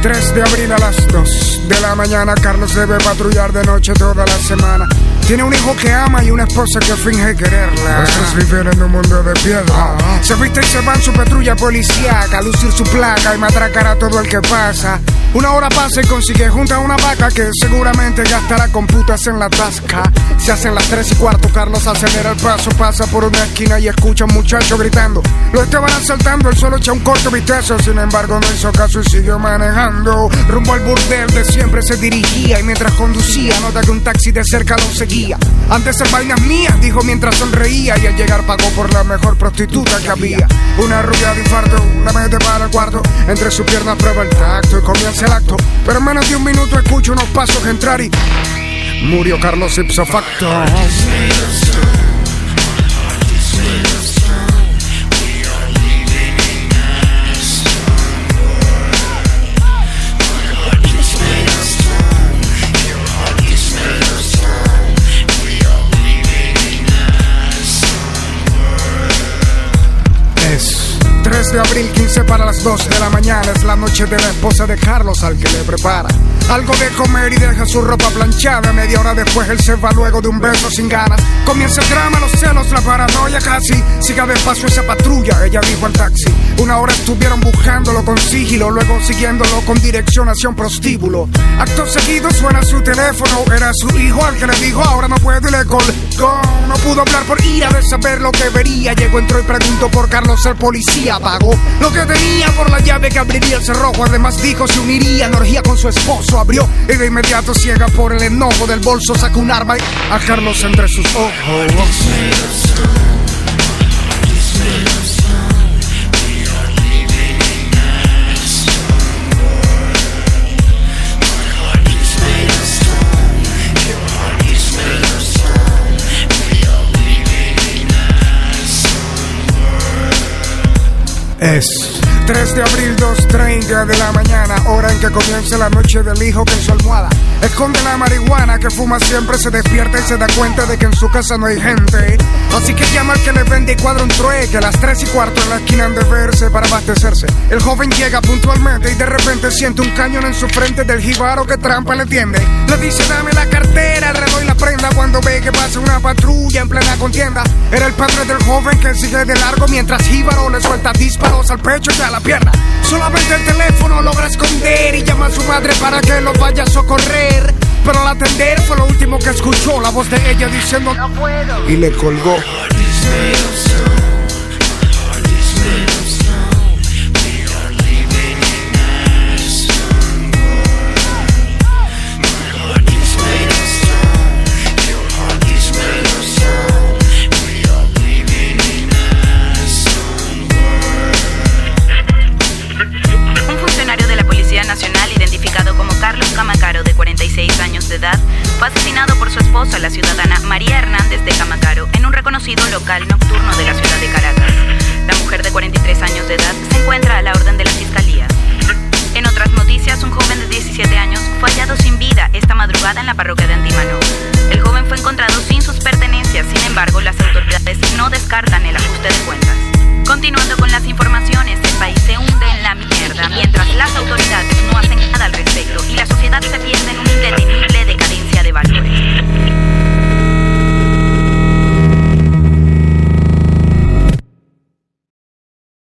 3 de abril a las 2 de la mañana. Carlos debe patrullar de noche toda la semana. Tiene un hijo que ama y una esposa que finge quererla. Estos viven en un mundo de piedra. Se viste y se va en su patrulla policíaca, a lucir su placa y matracar a todo el que pasa. Una hora pasa y consigue junta una vaca que seguramente gastará con putas en la tasca. Se hacen las 3:15, Carlos acelera el paso, pasa por una esquina y escucha a un muchacho gritando. Lo estaban asaltando, él solo echa un corto vistazo, sin embargo no hizo caso y siguió manejando. Rumbo al burdel de siempre se dirigía y mientras conducía nota que un taxi de cerca lo seguía. Antes de vainas mías, dijo mientras sonreía, y al llegar pagó por la mejor prostituta que había. Una rubia de infarto, la mete para el cuarto, entre sus piernas prueba el tacto y comienza el acto. Pero en menos de un minuto escucho unos pasos entrar y murió Carlos ipso facto. Es 3 de abril, 15 para las 2 de la mañana. Es la noche de la esposa de Carlos al que le prepara algo de comer y deja su ropa planchada. Media hora después él se va luego de un beso sin ganas. Comienza el drama, los celos, la paranoia casi. Siga despacio esa patrulla, ella dijo al taxi. Una hora estuvieron buscándolo con sigilo, luego siguiéndolo con dirección hacia un prostíbulo. Acto seguido suena su teléfono, era su hijo al que le dijo ahora no puedo y le colgó. No pudo hablar por ira de saber lo que vería. Llegó, entró y preguntó por Carlos el policía. Pagó lo que tenía por la llave que abriría el cerrojo. Además dijo se uniría en orgía con su esposo. Abrió y de inmediato, ciega por el enojo del bolso, sacó un arma y a Carlos entre sus ojos. Es 3 de abril, 2:30 de la mañana, hora en que comienza la noche del hijo que en su almohada esconde la marihuana que fuma siempre. Se despierta y se da cuenta de que en su casa no hay gente, así que llama al que le vende y cuadra un trueque. A las 3:15 en la esquina han de verse para abastecerse. El joven llega puntualmente y de repente siente un cañón en su frente del jíbaro que trampa le tiende. Le dice dame la cartera, el reloj y la prenda, cuando ve que pasa una patrulla en plena contienda. Era el padre del joven que sigue de largo mientras jíbaro le suelta disparos al pecho y a la pierna. Solamente el teléfono logra esconder y llama a su madre para que lo vaya a socorrer. Pero al atender fue lo último que escuchó, la voz de ella diciendo no puedo, y le colgó. Nacional, identificado como Carlos Camacaro, de 46 años de edad, fue asesinado por su esposa, la ciudadana María Hernández de Camacaro, en un reconocido local nocturno de la ciudad de Caracas. La mujer de 43 años de edad se encuentra a la orden de la fiscalía. En otras noticias, un joven de 17 años fue hallado sin vida esta madrugada en la parroquia de Antímano.